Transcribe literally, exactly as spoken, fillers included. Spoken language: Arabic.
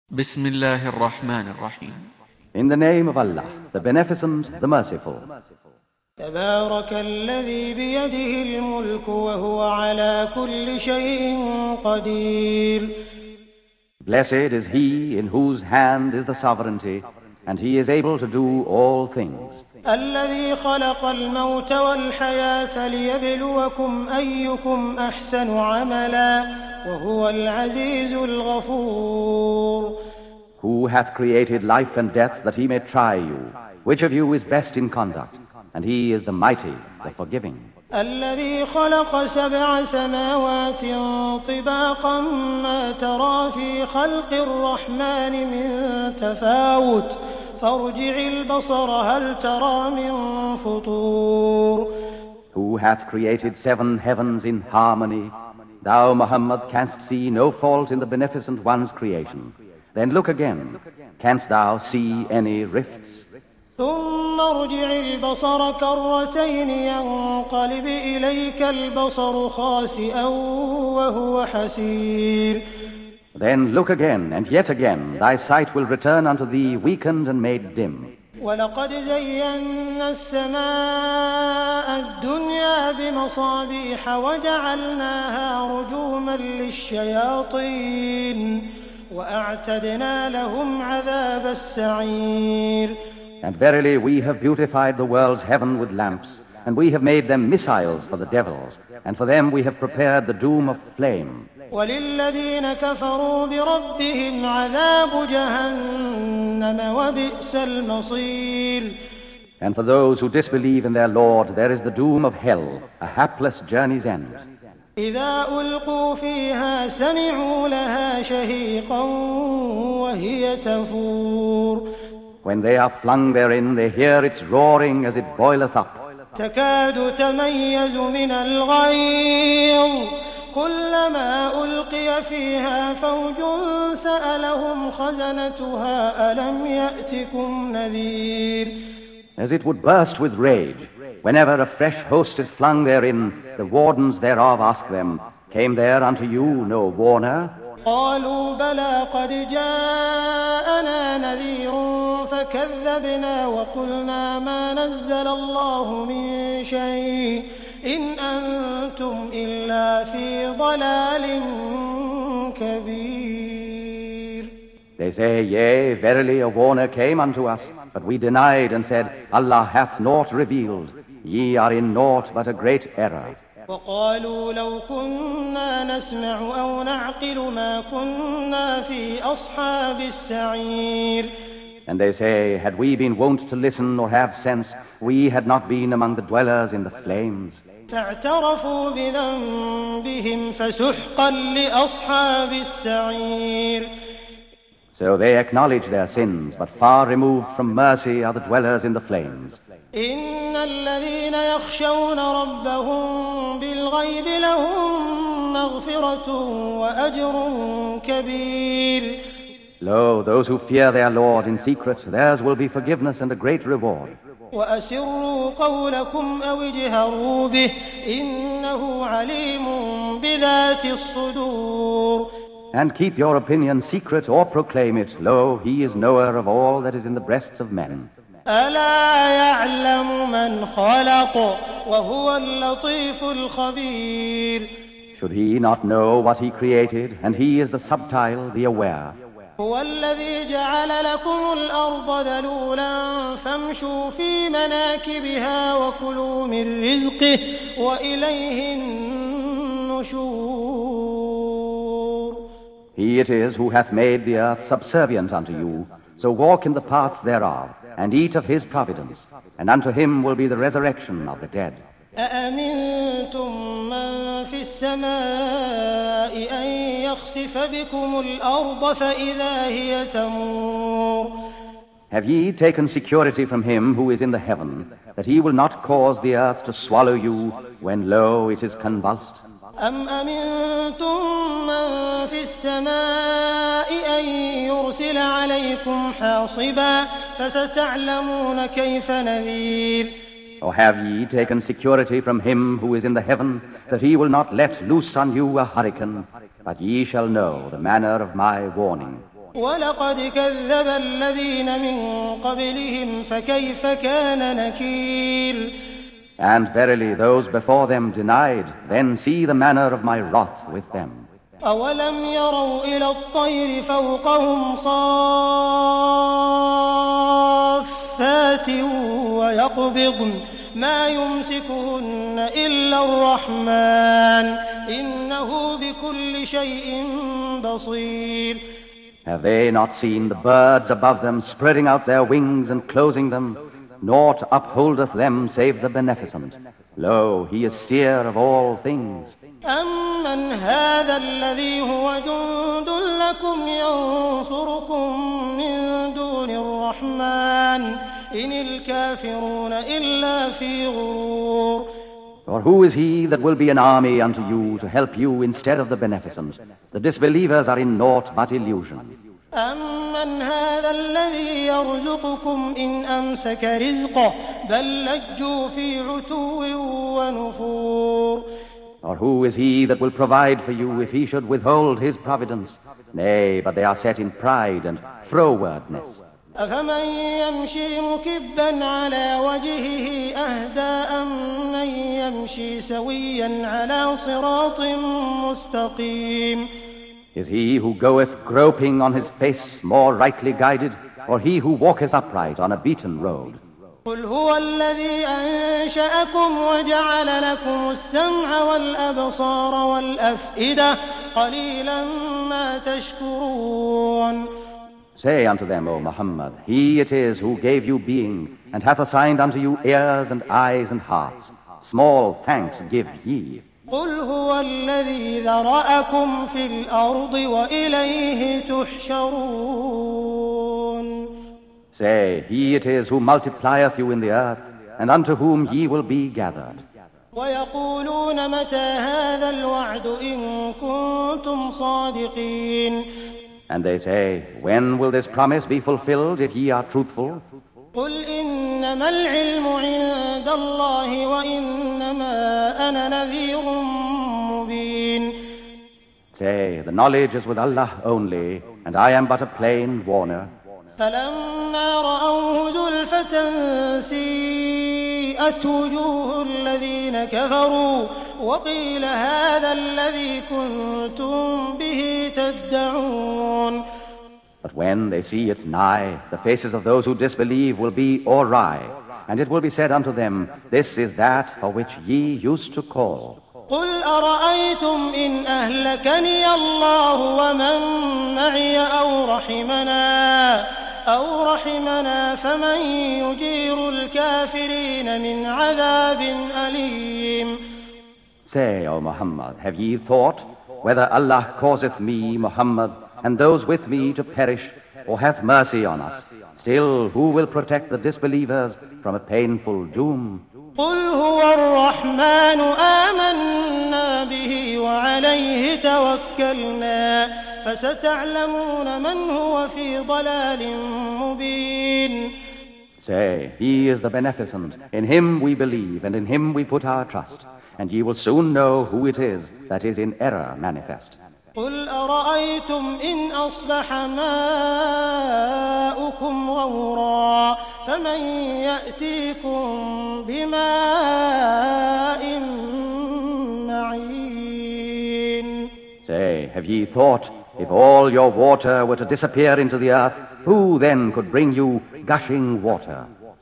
بسم الله الرحمن الرحيم. In the name of Allah, the Beneficent, the Merciful. تبارك الذي بيده الملك وهو على كل شيء قدير. Blessed is he in whose hand is the sovereignty, and he is able to do all things. الذي خلق الموت والحياة ليبلوكم أيكم أحسن عملا وهو العزيز الغفور. Who hath created life and death that he may try you, which of you is best in conduct, and he is the mighty, the forgiving. الذي خلق سبع سماوات طباقا ما ترى في خلق الرحمن من تفاوت فارجع البصر هل ترى من فطور. Who hath created seven heavens in harmony, thou, Muhammad, canst see no fault in the Beneficent One's creation. Then look again, canst thou see any rifts? ثم ارجع البصر كرتين ينقلب إليك البصر خاسئا وهو حسير. Then look again, and yet again, thy sight will return unto thee weakened and made dim. ولقد زينا السماء الدنيا بمصابيح وجعلناها رجوما للشياطين وأعتدنا لهم عذاب السعير. And verily we have beautified the world's heaven with lamps, and we have made them missiles for the devils, and for them we have prepared the doom of flame. وللذين كفروا بربهم عذاب جهنم وبئس المصير. And for those who disbelieve in their Lord there is the doom of hell, a hapless journey's end. إذا ألقوا فيها سمعوا لها شهيقا وهي تفور. When they are flung therein, they hear its roaring as it boileth up. تكاد تميز من الغيظ كلما ألقي فيها فوج سألهم خزنتها ألم يأتكم نذير. As it would burst with rage, whenever a fresh host is flung therein, the wardens thereof ask them, came there unto you no warner? قالوا بلى قد جاءنا نذير فكذبنا وقلنا ما نزل الله من شيء إن أنتم إلا في ضلال كبير. They say, yea, verily a warner came unto us, but we denied and said, Allah hath naught revealed. Ye are in naught but a great error. وقالوا لو كنا نسمع أو نعقل ما كنا في أصحاب السعير. And they say, had we been wont to listen or have sense, we had not been among the dwellers in the flames. فاعترفوا بذنبهم فسحقا لأصحاب السعير. So they acknowledge their sins, but far removed from mercy are the dwellers in the flames. إن الذين يخشون ربهم بالغيب لهم مغفرة وأجر كبير. Lo, those who fear their Lord in secret, theirs will be forgiveness and a great reward. وأسروا قولكم أو اجهروا به إنه عليم بذات الصدور. And keep your opinion secret or proclaim it. Lo, he is knower of all that is in the breasts of men. ألا يعلم من خلق وهو اللطيف الخبير. Should he not know what he created, and he is the subtile, the aware. هو الذي جعل لكم الأرض ذلولا فامشوا في مناكبها وكلوا من رزقه وإليه النشور. He it is who hath made the earth subservient unto you, so walk in the paths thereof, and eat of his providence, and unto him will be the resurrection of the dead. أأمنتم من في السماء أن يخسف بكم الأرض فإذا هي تمور. Have ye taken security from him who is in the heaven, that he will not cause the earth to swallow you when, lo, it is convulsed? أم أمنتم من في السماء أن يرسل عليكم حاصبا فستعلمون كيف نذير. Or have ye taken security from him who is in the heaven, that he will not let loose on you a hurricane? But ye shall know the manner of my warning. وَلَقَدْ كَذَّبَ الَّذِينَ مِن قَبْلِهِمْ فَكَيْفَ كَانَ نَكِيرِ. And verily those before them denied, then see the manner of my wrath with them. أَوَلَمْ يَرَوْا إِلَى الطَّيْرِ فَوْقَهُمْ صَافَّاتٍ وَيَقْبِضْنَ مَا يُمْسِكُهُنَّ إِلَّا الرَّحْمَنُ إِنَّهُ بِكُلِّ شَيْءٍ بَصِيرٌ. Have they not seen the birds above them spreading out their wings and closing them? Naught upholdeth them save the Beneficent. Lo, he is seer of all things. أَمَّنْ هَذَا الَّذِي هُوَ جُندٌ لَكُمْ يَنصُرُكُم مِّن دُونِ الرَّحْمَنِ إِنِ الْكَافِرُونَ إِلَّا فِي غُرُورٍ. For who is he that will be an army unto you to help you instead of the Beneficent? The disbelievers are in naught but illusion. أَمَّنْ هَذَا الَّذِي يَرْزُقُكُمْ إِنْ أَمْسَكَ رِزْقَهُ بَل لَّجُّوا فِي عُتُوٍّ وَنُفُورٍ. Or who is he that will provide for you if he should withhold his providence? Nay, but they are set in pride and frowardness. أَفَمَن يَمْشِي مُكِبًّا عَلَىٰ وَجْهِهِ أَهْدَىٰ أَمَّن يَمْشِي سَوِيًّا عَلَىٰ صِرَاطٍ مُّسْتَقِيمٍ. Is he who goeth groping on his face more rightly guided, or he who walketh upright on a beaten road? قُلْ هُوَ الَّذِي أَنشَأَكُمْ وَجَعَلَ لَكُمُ السَّمْعَ وَالْأَبْصَارَ وَالْأَفْئِدَةَ قَلِيلًا مَّا تَشْكُرُونَ. Say unto them, O Muhammad, he it is who gave you being, and hath assigned unto you ears and eyes and hearts. Small thanks give ye. قُلْ هُوَ الَّذِي ذَرَأَكُمْ فِي الْأَرْضِ وَإِلَيْهِ تُحْشَرُونَ. Say, he it is who multiplieth you in the earth, and unto whom ye will be gathered. وَيَقُولُونَ مَتَىٰ هَٰذَا الْوَعْدُ إِن كُنتُمْ صَادِقِينَ. And they say, when will this promise be fulfilled if ye are truthful? قُلْ إِنَّمَا الْعِلْمُ عِندَ اللَّهِ وَإِنَّمَا أَنَا نَذِيرٌ مُّبِينٌ. Say, the knowledge is with Allah only, and I am but a plain warner. فَلَمَّا رَأَوْهُ زُلْفَةً سِيئَتْ وُجُوهُ الَّذِينَ كَفَرُوا وَقِيلَ هَٰذَا الَّذِي كُنتُم بِهِ تَدَّعُونَ. But when they see it nigh, the faces of those who disbelieve will be awry, and it will be said unto them, this is that for which ye used to call. قُلْ أَرَأَيْتُمْ إِنْ أَهْلَكَنِيَ اللَّهُ وَمَن مَّعِيَ أَوْ رَحِمَنَا أَوْ رَحِمَنَا فَمَن يُجِيرُ الْكَافِرِينَ مِنْ عَذَابٍ أَلِيمٍ. Say, O Muhammad, have ye thought whether Allah causeth me, Muhammad, and those with me to perish, or hath mercy on us? Still, who will protect the disbelievers from a painful doom? قُلْ هُوَ الرَّحْمَنُ آمَنَّا بِهِ وَعَلَيْهِ تَوَكَّلْنَا فَسَتَعْلَمُونَ مَنْ هُوَ فِي ضَلَالٍ مُّبِينٍ. Say, he is the Beneficent. In him we believe, and in him we put our trust. And ye will soon know who it is that is in error manifest. قُلْ أَرَأَيْتُمْ إِنْ أَصْبَحَ مَاؤُكُمْ غَوْرًا فَمَن يَأْتِيكُم بِمَاءٍ مَّعِينٍ. Say, have ye thought, if all your water were to disappear into the earth, who then could bring you gushing water?